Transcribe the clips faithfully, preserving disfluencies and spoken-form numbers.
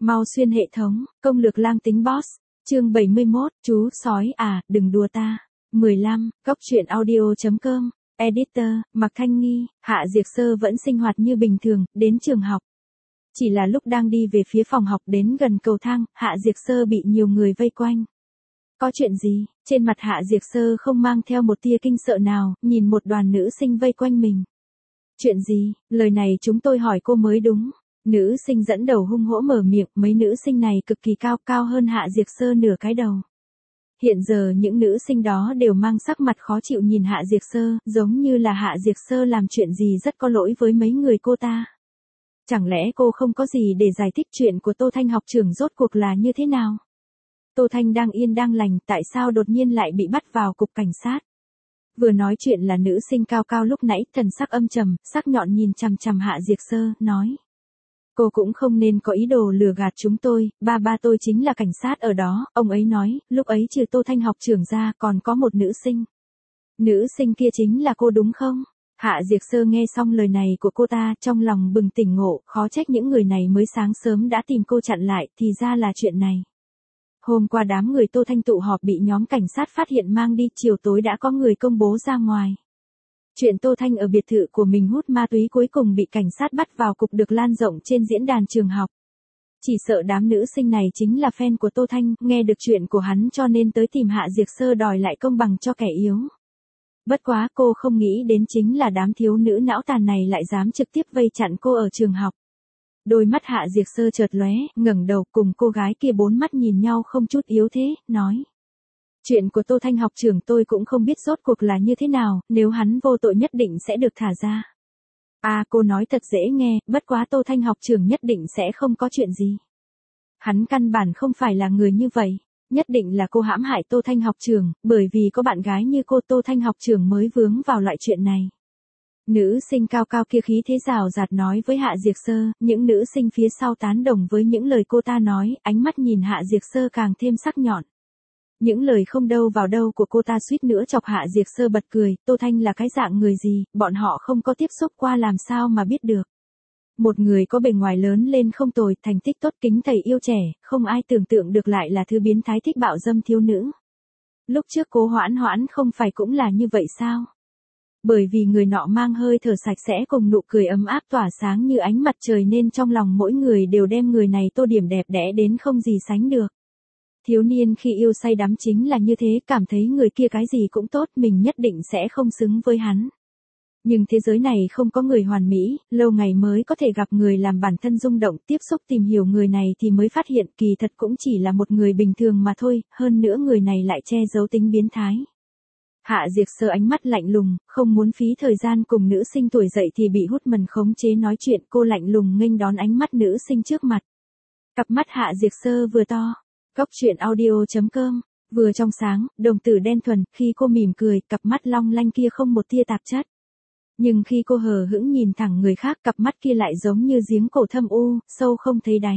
Mau xuyên hệ thống, công lược lang tính boss. Chương bảy mươi mốt, chú sói à, đừng đùa ta. mười lăm, góc truyện audio.com. Editor, Mạc Thanh Nghi. Hạ Diệp Sơ vẫn sinh hoạt như bình thường, đến trường học. Chỉ là lúc đang đi về phía phòng học đến gần cầu thang, Hạ Diệp Sơ bị nhiều người vây quanh. Có chuyện gì? Trên mặt Hạ Diệp Sơ không mang theo một tia kinh sợ nào, nhìn một đoàn nữ sinh vây quanh mình. Chuyện gì? Lời này chúng tôi hỏi cô mới đúng. Nữ sinh dẫn đầu hung hỗ mở miệng, mấy nữ sinh này cực kỳ cao, cao hơn Hạ Diệp Sơ nửa cái đầu. Hiện giờ những nữ sinh đó đều mang sắc mặt khó chịu nhìn Hạ Diệp Sơ, giống như là Hạ Diệp Sơ làm chuyện gì rất có lỗi với mấy người cô ta. Chẳng lẽ cô không có gì để giải thích chuyện của Tô Thanh học trưởng rốt cuộc là như thế nào? Tô Thanh đang yên đang lành, tại sao đột nhiên lại bị bắt vào cục cảnh sát? Vừa nói chuyện là nữ sinh cao cao lúc nãy, thần sắc âm trầm, sắc nhọn nhìn chằm chằm Hạ Diệp Sơ, nói. Cô cũng không nên có ý đồ lừa gạt chúng tôi, ba ba tôi chính là cảnh sát ở đó, ông ấy nói, lúc ấy trừ Tô Thanh học trưởng ra còn có một nữ sinh. Nữ sinh kia chính là cô đúng không? Hạ Diệp Sơ nghe xong lời này của cô ta, trong lòng bừng tỉnh ngộ, khó trách những người này mới sáng sớm đã tìm cô chặn lại, thì ra là chuyện này. Hôm qua đám người Tô Thanh tụ họp bị nhóm cảnh sát phát hiện mang đi, chiều tối đã có người công bố ra ngoài. Chuyện Tô Thanh ở biệt thự của mình hút ma túy cuối cùng bị cảnh sát bắt vào cục được lan rộng trên diễn đàn trường học. Chỉ sợ đám nữ sinh này chính là fan của Tô Thanh, nghe được chuyện của hắn cho nên tới tìm Hạ Diệp Sơ đòi lại công bằng cho kẻ yếu. Bất quá cô không nghĩ đến chính là đám thiếu nữ não tàn này lại dám trực tiếp vây chặn cô ở trường học. Đôi mắt Hạ Diệp Sơ chợt lóe, ngẩng đầu cùng cô gái kia bốn mắt nhìn nhau không chút yếu thế, nói. Chuyện của Tô Thanh học trưởng tôi cũng không biết rốt cuộc là như thế nào, nếu hắn vô tội nhất định sẽ được thả ra. À cô nói thật dễ nghe, bất quá Tô Thanh học trưởng nhất định sẽ không có chuyện gì. Hắn căn bản không phải là người như vậy, nhất định là cô hãm hại Tô Thanh học trưởng, bởi vì có bạn gái như cô Tô Thanh học trưởng mới vướng vào loại chuyện này. Nữ sinh cao cao kia khí thế rào rạt nói với Hạ Diệp Sơ, những nữ sinh phía sau tán đồng với những lời cô ta nói, ánh mắt nhìn Hạ Diệp Sơ càng thêm sắc nhọn. Những lời không đâu vào đâu của cô ta suýt nữa chọc Hạ Diệp Sơ bật cười, Tô Thanh là cái dạng người gì, bọn họ không có tiếp xúc qua làm sao mà biết được. Một người có bề ngoài lớn lên không tồi, thành tích tốt, kính thầy yêu trẻ, không ai tưởng tượng được lại là thứ biến thái thích bạo dâm thiếu nữ. Lúc trước Cố Hoãn Hoãn không phải cũng là như vậy sao? Bởi vì người nọ mang hơi thở sạch sẽ cùng nụ cười ấm áp tỏa sáng như ánh mặt trời nên trong lòng mỗi người đều đem người này tô điểm đẹp đẽ đến không gì sánh được. Thiếu niên khi yêu say đắm chính là như thế, cảm thấy người kia cái gì cũng tốt, mình nhất định sẽ không xứng với hắn. Nhưng thế giới này không có người hoàn mỹ, lâu ngày mới có thể gặp người làm bản thân rung động, tiếp xúc tìm hiểu người này thì mới phát hiện kỳ thật cũng chỉ là một người bình thường mà thôi, hơn nữa người này lại che giấu tính biến thái. Hạ Diệp Sơ ánh mắt lạnh lùng, không muốn phí thời gian cùng nữ sinh tuổi dậy thì bị hút mần khống chế nói chuyện, cô lạnh lùng nghênh đón ánh mắt nữ sinh trước mặt. Cặp mắt Hạ Diệp Sơ vừa to. Góc truyện audio.com, vừa trong sáng, đồng tử đen thuần, khi cô mỉm cười, cặp mắt long lanh kia không một tia tạp chất. Nhưng khi cô hờ hững nhìn thẳng người khác, cặp mắt kia lại giống như giếng cổ thâm u, sâu không thấy đáy.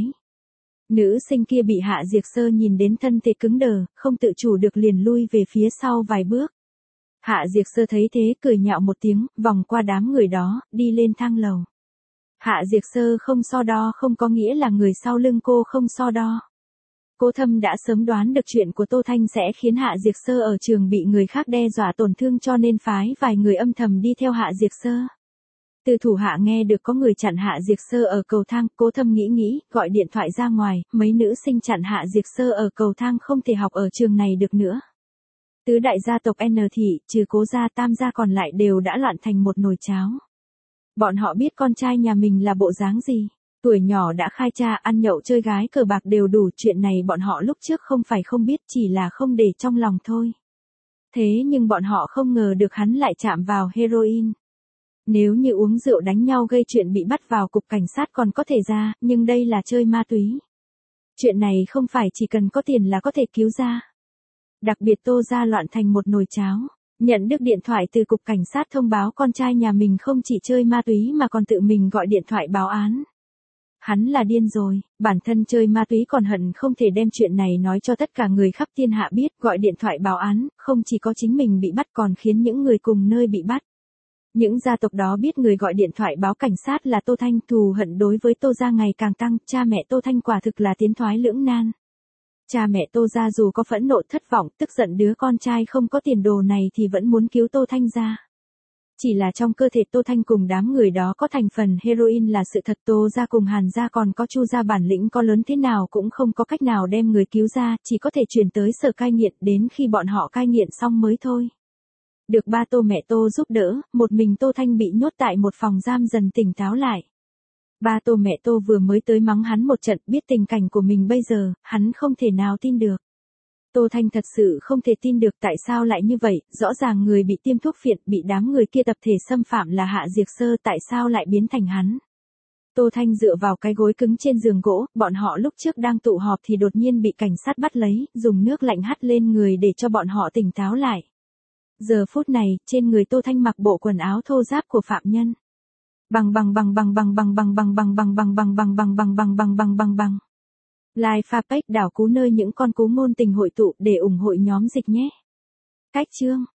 Nữ sinh kia bị Hạ Diệp Sơ nhìn đến thân thể cứng đờ, không tự chủ được liền lui về phía sau vài bước. Hạ Diệp Sơ thấy thế cười nhạo một tiếng, vòng qua đám người đó, đi lên thang lầu. Hạ Diệp Sơ không so đo không có nghĩa là người sau lưng cô không so đo. Cố Thâm đã sớm đoán được chuyện của Tô Thanh sẽ khiến Hạ Diệp Sơ ở trường bị người khác đe dọa tổn thương cho nên phái vài người âm thầm đi theo Hạ Diệp Sơ. Từ thủ hạ nghe được có người chặn Hạ Diệp Sơ ở cầu thang, Cố Thâm nghĩ nghĩ, gọi điện thoại ra ngoài, mấy nữ sinh chặn Hạ Diệp Sơ ở cầu thang không thể học ở trường này được nữa. Tứ đại gia tộc N thị, trừ Cố gia Tam gia còn lại đều đã loạn thành một nồi cháo. Bọn họ biết con trai nhà mình là bộ dáng gì. Tuổi nhỏ đã khai cha, ăn nhậu chơi gái cờ bạc đều đủ, chuyện này bọn họ lúc trước không phải không biết, chỉ là không để trong lòng thôi. Thế nhưng bọn họ không ngờ được hắn lại chạm vào heroin. Nếu như uống rượu đánh nhau gây chuyện bị bắt vào cục cảnh sát còn có thể ra, nhưng đây là chơi ma túy. Chuyện này không phải chỉ cần có tiền là có thể cứu ra. Đặc biệt Tô gia loạn thành một nồi cháo. Nhận được điện thoại từ cục cảnh sát thông báo con trai nhà mình không chỉ chơi ma túy mà còn tự mình gọi điện thoại báo án. Hắn là điên rồi, bản thân chơi ma túy còn hận không thể đem chuyện này nói cho tất cả người khắp thiên hạ biết, gọi điện thoại báo án, không chỉ có chính mình bị bắt còn khiến những người cùng nơi bị bắt. Những gia tộc đó biết người gọi điện thoại báo cảnh sát là Tô Thanh, thù hận đối với Tô gia ngày càng tăng, cha mẹ Tô Thanh quả thực là tiến thoái lưỡng nan. Cha mẹ Tô gia dù có phẫn nộ thất vọng, tức giận đứa con trai không có tiền đồ này thì vẫn muốn cứu Tô Thanh ra. Chỉ là trong cơ thể Tô Thanh cùng đám người đó có thành phần heroin là sự thật, Tô gia cùng Hàn gia còn có Chu gia bản lĩnh có lớn thế nào cũng không có cách nào đem người cứu ra, chỉ có thể chuyển tới sở cai nghiện đến khi bọn họ cai nghiện xong mới thôi. Được ba Tô mẹ Tô giúp đỡ, một mình Tô Thanh bị nhốt tại một phòng giam dần tỉnh táo lại. Ba Tô mẹ Tô vừa mới tới mắng hắn một trận, biết tình cảnh của mình bây giờ, hắn không thể nào tin được. Tô Thanh thật sự không thể tin được tại sao lại như vậy, rõ ràng người bị tiêm thuốc phiện, bị đám người kia tập thể xâm phạm là Hạ Diệt Sơ, tại sao lại biến thành hắn. Tô Thanh dựa vào cái gối cứng trên giường gỗ, bọn họ lúc trước đang tụ họp thì đột nhiên bị cảnh sát bắt lấy, dùng nước lạnh hắt lên người để cho bọn họ tỉnh táo lại. Giờ phút này, trên người Tô Thanh mặc bộ quần áo thô ráp của phạm nhân. Bằng bằng bằng bằng bằng bằng bằng bằng bằng bằng bằng bằng bằng bằng bằng bằng bằng bằng bằng bằng. Like pha page đảo cú nơi những con cú ngôn tình hội tụ để ủng hộ nhóm dịch nhé. Cách chương